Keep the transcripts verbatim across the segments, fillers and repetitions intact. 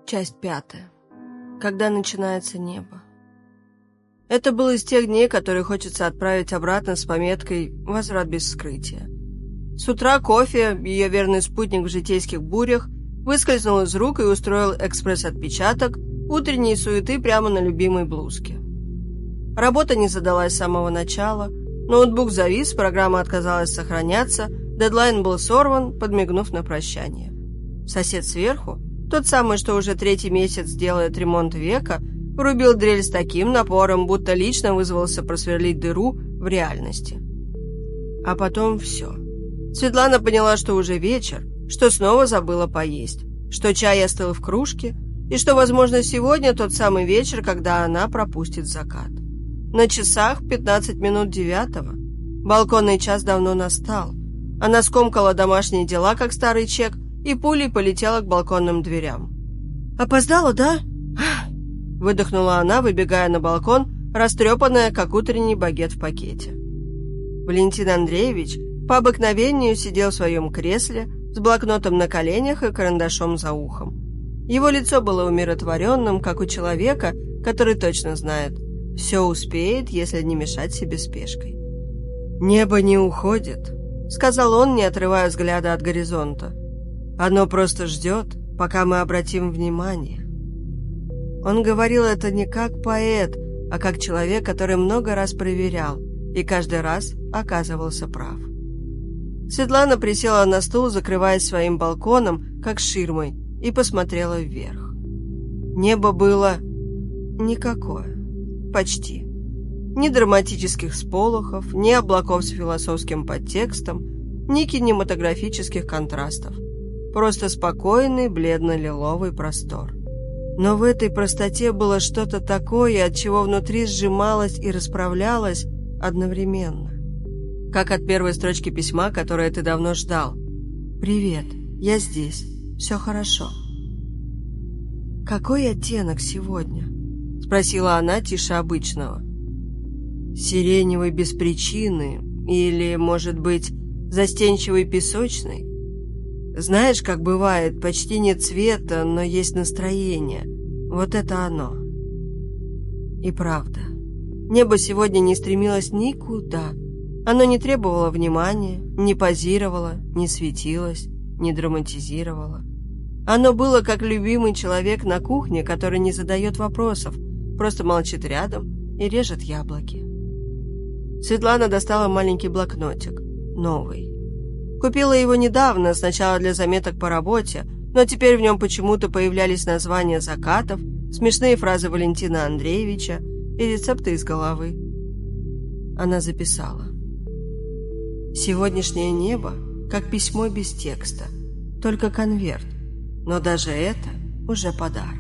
Часть пятая. Когда начинается небо. Это был из тех дней, которые хочется отправить обратно с пометкой «Возврат без вскрытия». С утра кофе, ее верный спутник в житейских бурях, выскользнул из рук и устроил экспресс-отпечаток утренней суеты прямо на любимой блузке. Работа не задалась с самого начала, ноутбук завис, программа отказалась сохраняться, дедлайн был сорван, подмигнув на прощание. Сосед сверху, тот самый, что уже третий месяц делает ремонт века, врубил дрель с таким напором, будто лично вызвался просверлить дыру в реальности. А потом все. Светлана поняла, что уже вечер, что снова забыла поесть, что чай остыл в кружке, и что, возможно, сегодня тот самый вечер, когда она пропустит закат. На часах пятнадцать минут девятого. Балконный час давно настал. Она скомкала домашние дела, как старый чек, и пулей полетела к балконным дверям. «Опоздала, да?» Выдохнула она, выбегая на балкон, растрепанная, как утренний багет в пакете. Валентин Андреевич по обыкновению сидел в своем кресле с блокнотом на коленях и карандашом за ухом. Его лицо было умиротворенным, как у человека, который точно знает, все успеет, если не мешать себе спешкой. «Небо не уходит», — сказал он, не отрывая взгляда от горизонта. «Оно просто ждет, пока мы обратим внимание». Он говорил это не как поэт, а как человек, который много раз проверял и каждый раз оказывался прав. Светлана присела на стул, закрываясь своим балконом, как ширмой, и посмотрела вверх. Небо было никакое, почти. Ни драматических сполохов, ни облаков с философским подтекстом, ни кинематографических контрастов. Просто спокойный, бледно-лиловый простор. Но в этой простоте было что-то такое, от чего внутри сжималось и расправлялось одновременно. Как от первой строчки письма, которое ты давно ждал. «Привет, я здесь, все хорошо». «Какой оттенок сегодня?» – спросила она тише обычного. «Сиреневый без причины или, может быть, застенчивый песочный? Знаешь, как бывает, почти нет цвета, но есть настроение. Вот это оно». И правда, небо сегодня не стремилось никуда. Оно не требовало внимания, не позировало, не светилось, не драматизировало. Оно было как любимый человек на кухне, который не задает вопросов, просто молчит рядом и режет яблоки. Светлана достала маленький блокнотик, новый. Купила его недавно, сначала для заметок по работе, но теперь в нем почему-то появлялись названия закатов, смешные фразы Валентина Андреевича и рецепты из головы. Она записала. «Сегодняшнее небо, как письмо без текста, только конверт, но даже это уже подарок».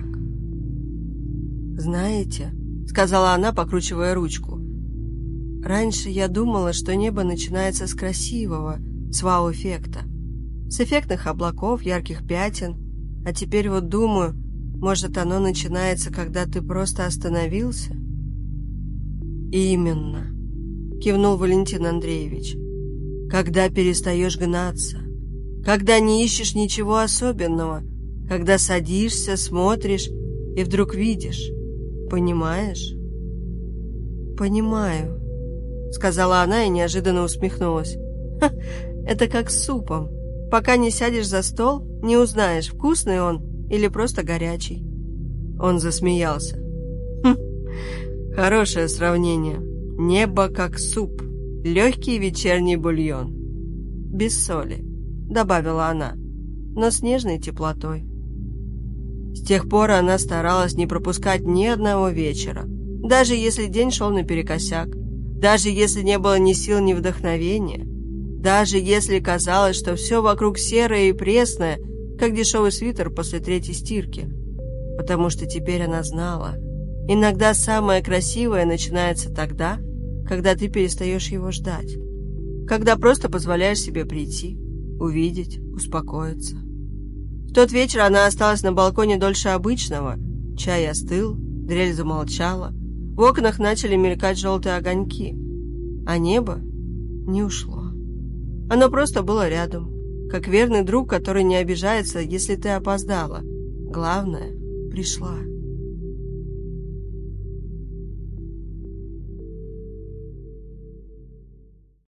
«Знаете», — сказала она, покручивая ручку, «раньше я думала, что небо начинается с красивого, с вау-эффекта, с эффектных облаков, ярких пятен, а теперь вот думаю, может, оно начинается, когда ты просто остановился?» «Именно», — кивнул Валентин Андреевич, «когда перестаешь гнаться, когда не ищешь ничего особенного, когда садишься, смотришь и вдруг видишь, понимаешь?» «Понимаю», — сказала она и неожиданно усмехнулась. «Ха, это как с супом. Пока не сядешь за стол, не узнаешь, вкусный он или просто горячий». Он засмеялся. «Хм, хорошее сравнение. Небо как суп, легкий вечерний бульон. Без соли», — добавила она, но с нежной теплотой. С тех пор она старалась не пропускать ни одного вечера, даже если день шел наперекосяк, даже если не было ни сил, ни вдохновения, даже если казалось, что все вокруг серое и пресное, как дешевый свитер после третьей стирки. Потому что теперь она знала, иногда самое красивое начинается тогда, когда ты перестаешь его ждать, когда просто позволяешь себе прийти, увидеть, успокоиться. В тот вечер она осталась на балконе дольше обычного, чай остыл, дрель замолчала, в окнах начали мелькать желтые огоньки, а небо не ушло. Оно просто было рядом, как верный друг, который не обижается, если ты опоздала. Главное, пришла.